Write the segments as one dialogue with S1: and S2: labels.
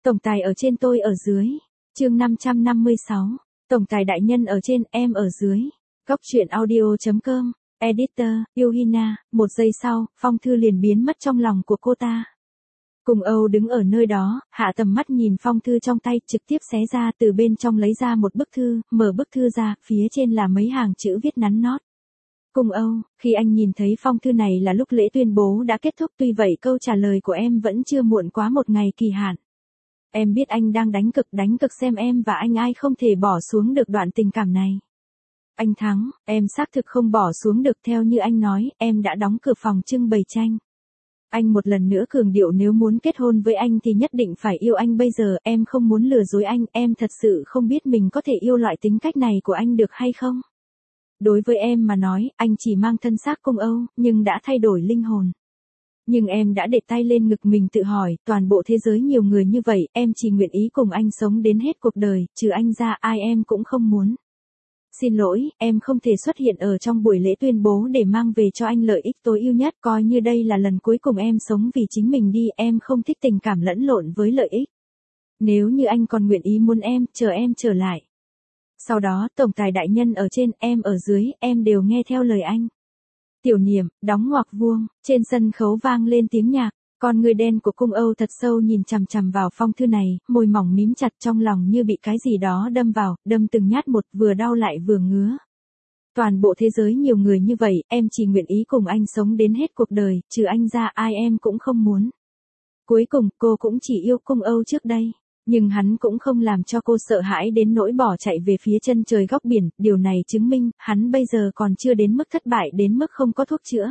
S1: Tổng tài ở trên tôi ở dưới. Chương 556. Tổng tài đại nhân ở trên, em ở dưới. Góc truyện audio.com. Editor, Yuhina. Một giây sau, phong thư liền biến mất trong lòng của cô ta. Cùng Âu đứng ở nơi đó, hạ tầm mắt nhìn phong thư trong tay, trực tiếp xé ra, từ bên trong lấy ra một bức thư, mở bức thư ra, phía trên là mấy hàng chữ viết nắn nót. Cùng Âu, khi anh nhìn thấy phong thư này là lúc lễ tuyên bố đã kết thúc, tuy vậy câu trả lời của em vẫn chưa muộn quá một ngày kỳ hạn. Em biết anh đang đánh cực xem em và anh ai không thể bỏ xuống được đoạn tình cảm này. Anh thắng, em xác thực không bỏ xuống được, theo như anh nói, em đã đóng cửa phòng trưng bày tranh. Anh một lần nữa cường điệu nếu muốn kết hôn với anh thì nhất định phải yêu anh bây giờ, em không muốn lừa dối anh, em thật sự không biết mình có thể yêu loại tính cách này của anh được hay không. Đối với em mà nói, anh chỉ mang thân xác Cung Âu, nhưng đã thay đổi linh hồn. Nhưng em đã để tay lên ngực mình tự hỏi, toàn bộ thế giới nhiều người như vậy, em chỉ nguyện ý cùng anh sống đến hết cuộc đời, trừ anh ra ai em cũng không muốn. Xin lỗi, em không thể xuất hiện ở trong buổi lễ tuyên bố để mang về cho anh lợi ích tối ưu nhất, coi như đây là lần cuối cùng em sống vì chính mình đi, em không thích tình cảm lẫn lộn với lợi ích. Nếu như anh còn nguyện ý muốn em trở lại. Sau đó, tổng tài đại nhân ở trên, em ở dưới, em đều nghe theo lời anh. Tiểu Niệm, đóng ngoặc vuông, trên sân khấu vang lên tiếng nhạc, con người đen của Cung Âu thật sâu nhìn chằm chằm vào phong thư này, môi mỏng mím chặt, trong lòng như bị cái gì đó đâm vào, đâm từng nhát một, vừa đau lại vừa ngứa. Toàn bộ thế giới nhiều người như vậy, em chỉ nguyện ý cùng anh sống đến hết cuộc đời, trừ anh ra ai em cũng không muốn. Cuối cùng, cô cũng chỉ yêu Cung Âu trước đây. Nhưng hắn cũng không làm cho cô sợ hãi đến nỗi bỏ chạy về phía chân trời góc biển, điều này chứng minh, hắn bây giờ còn chưa đến mức thất bại đến mức không có thuốc chữa.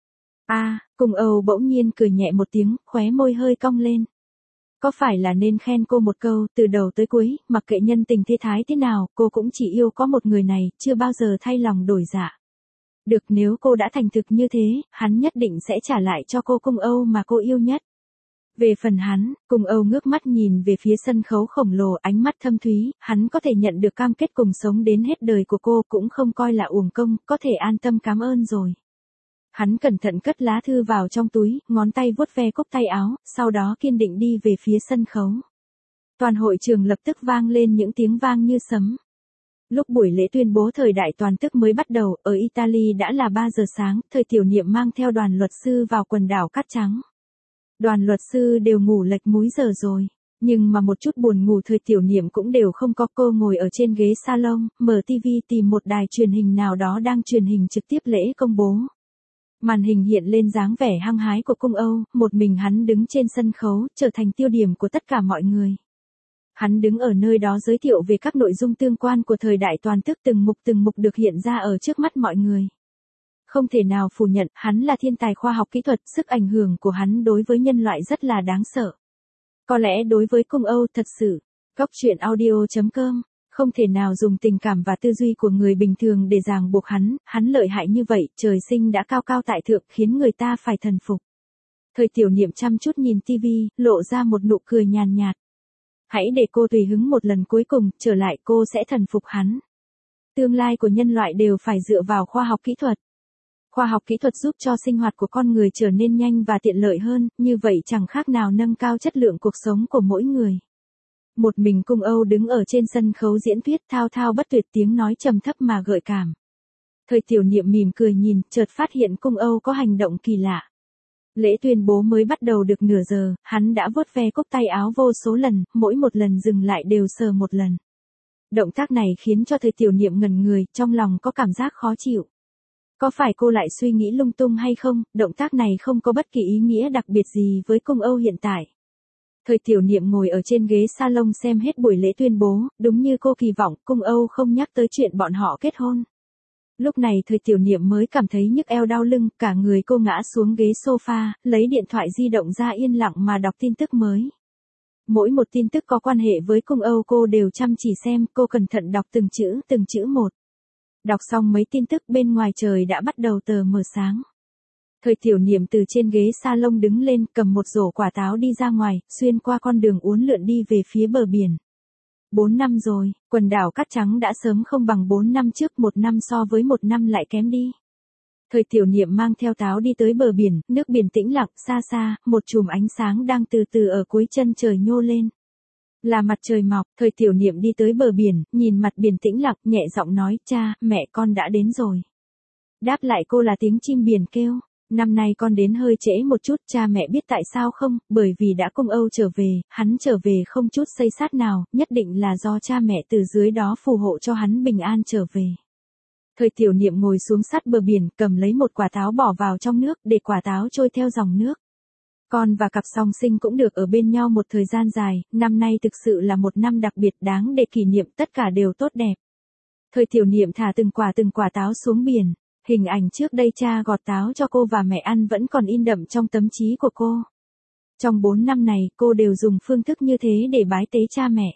S1: Cung Âu bỗng nhiên cười nhẹ một tiếng, khóe môi hơi cong lên. Có phải là nên khen cô một câu, từ đầu tới cuối, mặc kệ nhân tình thế thái thế nào, cô cũng chỉ yêu có một người này, chưa bao giờ thay lòng đổi dạ. Được, nếu cô đã thành thực như thế, hắn nhất định sẽ trả lại cho cô Cung Âu mà cô yêu nhất. Về phần hắn, Cung Âu ngước mắt nhìn về phía sân khấu khổng lồ, ánh mắt thâm thúy, hắn có thể nhận được cam kết cùng sống đến hết đời của cô cũng không coi là uổng công, có thể an tâm cảm ơn rồi. Hắn cẩn thận cất lá thư vào trong túi, ngón tay vuốt ve cúc tay áo, sau đó kiên định đi về phía sân khấu. Toàn hội trường lập tức vang lên những tiếng vang như sấm. Lúc buổi lễ tuyên bố thời đại toàn tức mới bắt đầu, ở Italy đã là 3 giờ sáng, Thời Tiểu Niệm mang theo đoàn luật sư vào quần đảo Cát Trắng. Đoàn luật sư đều ngủ lệch múi giờ rồi, nhưng mà một chút buồn ngủ Thời Tiểu Niệm cũng đều không có, cô ngồi ở trên ghế salon, mở TV tìm một đài truyền hình nào đó đang truyền hình trực tiếp lễ công bố. Màn hình hiện lên dáng vẻ hăng hái của Cung Âu, một mình hắn đứng trên sân khấu, trở thành tiêu điểm của tất cả mọi người. Hắn đứng ở nơi đó giới thiệu về các nội dung tương quan của thời đại toàn tức, từng mục được hiện ra ở trước mắt mọi người. Không thể nào phủ nhận, hắn là thiên tài khoa học kỹ thuật, sức ảnh hưởng của hắn đối với nhân loại rất là đáng sợ. Có lẽ đối với Cung Âu thật sự, góc truyện audio.com, không thể nào dùng tình cảm và tư duy của người bình thường để ràng buộc hắn lợi hại như vậy, trời sinh đã cao cao tại thượng, khiến người ta phải thần phục. Thời Tiểu Niệm chăm chút nhìn TV, lộ ra một nụ cười nhàn nhạt. Hãy để cô tùy hứng một lần cuối cùng, trở lại cô sẽ thần phục hắn. Tương lai của nhân loại đều phải dựa vào khoa học kỹ thuật. Khoa học kỹ thuật giúp cho sinh hoạt của con người trở nên nhanh và tiện lợi hơn, như vậy chẳng khác nào nâng cao chất lượng cuộc sống của mỗi người. Một mình Cung Âu đứng ở trên sân khấu diễn thuyết, thao thao bất tuyệt, tiếng nói trầm thấp mà gợi cảm. Thời Tiểu Niệm mỉm cười nhìn, chợt phát hiện Cung Âu có hành động kỳ lạ. Lễ tuyên bố mới bắt đầu được nửa giờ, hắn đã vuốt ve cúc tay áo vô số lần, mỗi một lần dừng lại đều sờ một lần. Động tác này khiến cho Thời Tiểu Niệm ngẩn người, trong lòng có cảm giác khó chịu. Có phải cô lại suy nghĩ lung tung hay không, động tác này không có bất kỳ ý nghĩa đặc biệt gì với Cung Âu hiện tại. Thời Tiểu Niệm ngồi ở trên ghế salon xem hết buổi lễ tuyên bố, đúng như cô kỳ vọng, Cung Âu không nhắc tới chuyện bọn họ kết hôn. Lúc này Thời Tiểu Niệm mới cảm thấy nhức eo đau lưng, cả người cô ngã xuống ghế sofa, lấy điện thoại di động ra yên lặng mà đọc tin tức mới. Mỗi một tin tức có quan hệ với Cung Âu cô đều chăm chỉ xem, cô cẩn thận đọc từng chữ một. Đọc xong mấy tin tức bên ngoài trời đã bắt đầu tờ mờ sáng. Thời Tiểu Niệm từ trên ghế salon đứng lên, cầm một rổ quả táo đi ra ngoài, xuyên qua con đường uốn lượn đi về phía bờ biển. 4 năm rồi, quần đảo Cát Trắng đã sớm không bằng 4 năm trước, 1 năm so với 1 năm lại kém đi. Thời Tiểu Niệm mang theo táo đi tới bờ biển, nước biển tĩnh lặng, xa xa, một chùm ánh sáng đang từ từ ở cuối chân trời nhô lên. Là mặt trời mọc, Thời Tiểu Niệm đi tới bờ biển, nhìn mặt biển tĩnh lặng, nhẹ giọng nói, cha, mẹ con đã đến rồi. Đáp lại cô là tiếng chim biển kêu. Năm nay con đến hơi trễ một chút, cha mẹ biết tại sao không, bởi vì đã cung Âu trở về, hắn trở về không chút xây sát nào, nhất định là do cha mẹ từ dưới đó phù hộ cho hắn bình an trở về. Thời Tiểu Niệm ngồi xuống sát bờ biển, cầm lấy một quả táo bỏ vào trong nước, để quả táo trôi theo dòng nước. Con và cặp song sinh cũng được ở bên nhau một thời gian dài, năm nay thực sự là một năm đặc biệt đáng để kỷ niệm, tất cả đều tốt đẹp. Thời Tiểu Niệm thả từng quả táo xuống biển. Hình ảnh trước đây cha gọt táo cho cô và mẹ ăn vẫn còn in đậm trong tâm trí của cô. Trong 4 năm này, cô đều dùng phương thức như thế để bái tế cha mẹ.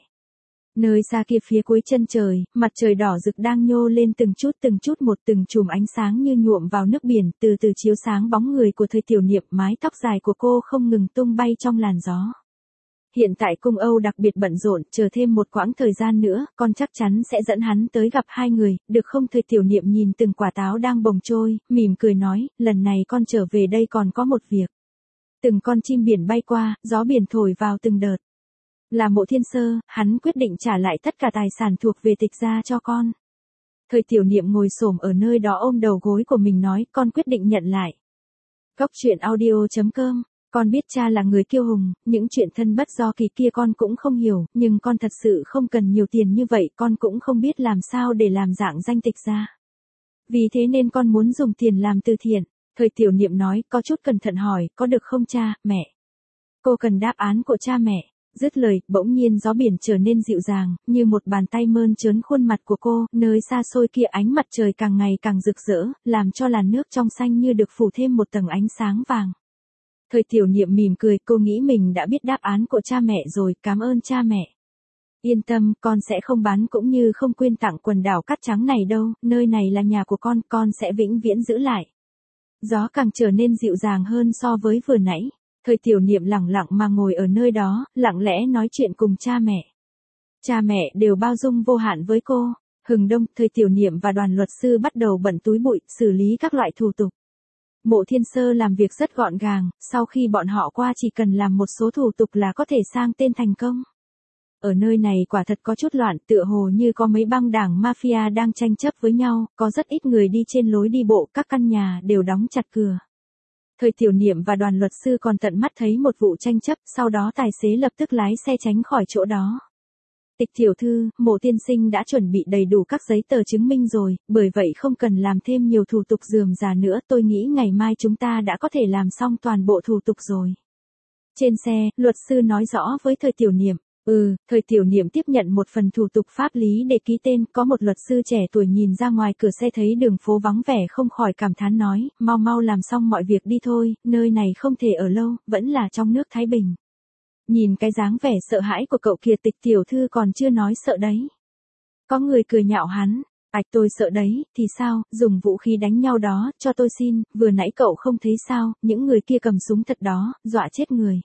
S1: Nơi xa kia phía cuối chân trời, mặt trời đỏ rực đang nhô lên từng chút một, từng chùm ánh sáng như nhuộm vào nước biển, từ từ chiếu sáng bóng người của Thời Tiểu Niệm, mái tóc dài của cô không ngừng tung bay trong làn gió. Hiện tại cung Âu đặc biệt bận rộn, chờ thêm một quãng thời gian nữa, con chắc chắn sẽ dẫn hắn tới gặp hai người, được không? Thời Tiểu Niệm nhìn từng quả táo đang bồng trôi, mỉm cười nói, lần này con trở về đây còn có một việc. Từng con chim biển bay qua, gió biển thổi vào từng đợt. Là Mộ Thiên Sơ, hắn quyết định trả lại tất cả tài sản thuộc về Tịch gia cho con. Thời Tiểu Niệm ngồi xổm ở nơi đó ôm đầu gối của mình nói, con quyết định nhận lại. Góc truyện audio.com. Con biết cha là người kiêu hùng, những chuyện thân bất do kỳ kia con cũng không hiểu, nhưng con thật sự không cần nhiều tiền như vậy, con cũng không biết làm sao để làm dạng danh Tịch gia. Vì thế nên con muốn dùng tiền làm từ thiện. Thời Tiểu Niệm nói, có chút cẩn thận hỏi, có được không cha, mẹ? Cô cần đáp án của cha mẹ. Dứt lời, bỗng nhiên gió biển trở nên dịu dàng, như một bàn tay mơn trớn khuôn mặt của cô, nơi xa xôi kia ánh mặt trời càng ngày càng rực rỡ, làm cho làn nước trong xanh như được phủ thêm một tầng ánh sáng vàng. Thời Tiểu Niệm mỉm cười, cô nghĩ mình đã biết đáp án của cha mẹ rồi, cảm ơn cha mẹ. Yên tâm, con sẽ không bán cũng như không quyên tặng quần đảo cát trắng này đâu, nơi này là nhà của con sẽ vĩnh viễn giữ lại. Gió càng trở nên dịu dàng hơn so với vừa nãy. Thời Tiểu Niệm lặng lặng mà ngồi ở nơi đó, lặng lẽ nói chuyện cùng cha mẹ. Cha mẹ đều bao dung vô hạn với cô. Hừng đông, Thời Tiểu Niệm và đoàn luật sư bắt đầu bận túi bụi, xử lý các loại thủ tục. Mộ Thiên Sơ làm việc rất gọn gàng, sau khi bọn họ qua chỉ cần làm một số thủ tục là có thể sang tên thành công. Ở nơi này quả thật có chút loạn, tựa hồ như có mấy băng đảng mafia đang tranh chấp với nhau, có rất ít người đi trên lối đi bộ, các căn nhà đều đóng chặt cửa. Thời Tiểu Niệm và đoàn luật sư còn tận mắt thấy một vụ tranh chấp, sau đó tài xế lập tức lái xe tránh khỏi chỗ đó. Tịch tiểu thư, Mộ tiên sinh đã chuẩn bị đầy đủ các giấy tờ chứng minh rồi, bởi vậy không cần làm thêm nhiều thủ tục rườm rà nữa, tôi nghĩ ngày mai chúng ta đã có thể làm xong toàn bộ thủ tục rồi. Trên xe, luật sư nói rõ với Thời Tiểu Niệm. Thời Tiểu Niệm tiếp nhận một phần thủ tục pháp lý để ký tên, có một luật sư trẻ tuổi nhìn ra ngoài cửa xe thấy đường phố vắng vẻ không khỏi cảm thán nói, mau làm xong mọi việc đi thôi, nơi này không thể ở lâu, vẫn là trong nước Thái Bình. Nhìn cái dáng vẻ sợ hãi của cậu kia, Tịch tiểu thư còn chưa nói sợ đấy. Có người cười nhạo hắn, tôi sợ đấy, thì sao, dùng vũ khí đánh nhau đó, cho tôi xin, vừa nãy cậu không thấy sao, những người kia cầm súng thật đó, dọa chết người.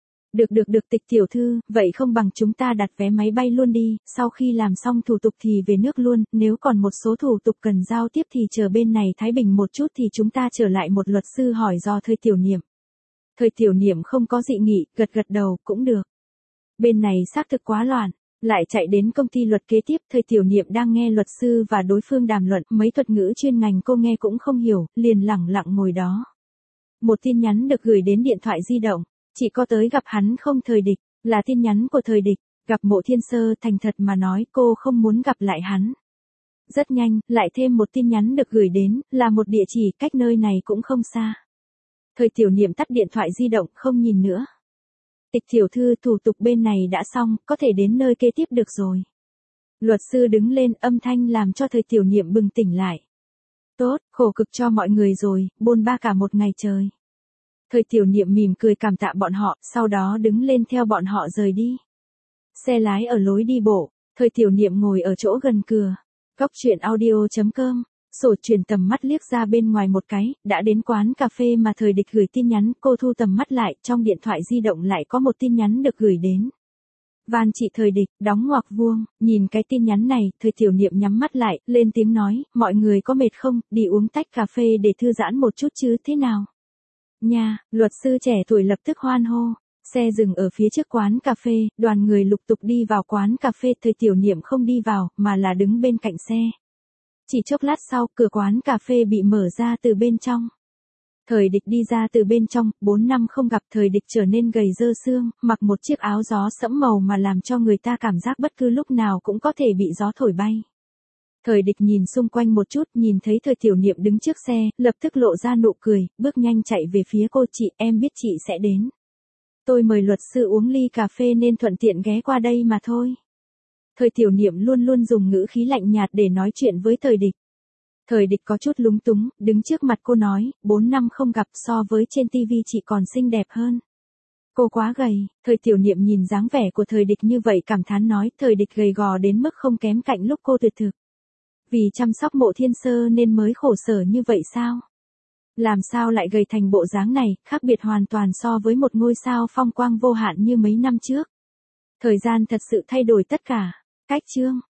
S1: Được Tịch tiểu thư, vậy không bằng chúng ta đặt vé máy bay luôn đi, sau khi làm xong thủ tục thì về nước luôn, nếu còn một số thủ tục cần giao tiếp thì chờ bên này Thái Bình một chút thì chúng ta trở lại. Một luật sư hỏi do Thời Tiểu Niệm. Thời Tiểu Niệm không có dị nghị, gật đầu, cũng được. Bên này xác thực quá loạn, lại chạy đến công ty luật kế tiếp, Thời Tiểu Niệm đang nghe luật sư và đối phương đàm luận, mấy thuật ngữ chuyên ngành cô nghe cũng không hiểu, liền lẳng lặng ngồi đó. Một tin nhắn được gửi đến điện thoại di động. Chỉ có tới gặp hắn không Thời Địch, là tin nhắn của Thời Địch, gặp Mộ Thiên Sơ, thành thật mà nói cô không muốn gặp lại hắn. Rất nhanh, lại thêm một tin nhắn được gửi đến, là một địa chỉ cách nơi này cũng không xa. Thời Tiểu Niệm tắt điện thoại di động, không nhìn nữa. Tịch tiểu thư, thủ tục bên này đã xong, có thể đến nơi kế tiếp được rồi. Luật sư đứng lên, âm thanh làm cho Thời Tiểu Niệm bừng tỉnh lại. Tốt, khổ cực cho mọi người rồi, bôn ba cả một ngày trời. Thời Tiểu Niệm mỉm cười cảm tạ bọn họ, sau đó đứng lên theo bọn họ rời đi. Xe lái ở lối đi bộ, Thời Tiểu Niệm ngồi ở chỗ gần cửa. Góc truyện audio.com, sổ truyền tầm mắt liếc ra bên ngoài một cái, đã đến quán cà phê mà Thời Địch gửi tin nhắn, cô thu tầm mắt lại, trong điện thoại di động lại có một tin nhắn được gửi đến. Van chị Thời Địch, đóng ngoặc vuông, nhìn cái tin nhắn này, Thời Tiểu Niệm nhắm mắt lại, lên tiếng nói, mọi người có mệt không, đi uống tách cà phê để thư giãn một chút chứ, thế nào? Nha, luật sư trẻ tuổi lập tức hoan hô. Xe dừng ở phía trước quán cà phê, đoàn người lục tục đi vào quán cà phê, Thời Tiểu Niệm không đi vào, mà là đứng bên cạnh xe. Chỉ chốc lát sau, cửa quán cà phê bị mở ra từ bên trong. Thời Địch đi ra từ bên trong, 4 năm không gặp, Thời Địch trở nên gầy rơ xương, mặc một chiếc áo gió sẫm màu mà làm cho người ta cảm giác bất cứ lúc nào cũng có thể bị gió thổi bay. Thời Địch nhìn xung quanh một chút, nhìn thấy Thời Tiểu Niệm đứng trước xe, lập tức lộ ra nụ cười, bước nhanh chạy về phía cô. Chị, em biết chị sẽ đến. Tôi mời luật sư uống ly cà phê nên thuận tiện ghé qua đây mà thôi. Thời Tiểu Niệm luôn luôn dùng ngữ khí lạnh nhạt để nói chuyện với Thời Địch. Thời Địch có chút lúng túng, đứng trước mặt cô nói, 4 năm không gặp, so với trên tivi chị còn xinh đẹp hơn. Cô quá gầy. Thời Tiểu Niệm nhìn dáng vẻ của Thời Địch như vậy cảm thán nói, Thời Địch gầy gò đến mức không kém cạnh lúc cô tuyệt thực. Vì chăm sóc Mộ Thiên Sơ nên mới khổ sở như vậy sao? Làm sao lại gầy thành bộ dáng này, khác biệt hoàn toàn so với một ngôi sao phong quang vô hạn như mấy năm trước. Thời gian thật sự thay đổi tất cả. Cách chương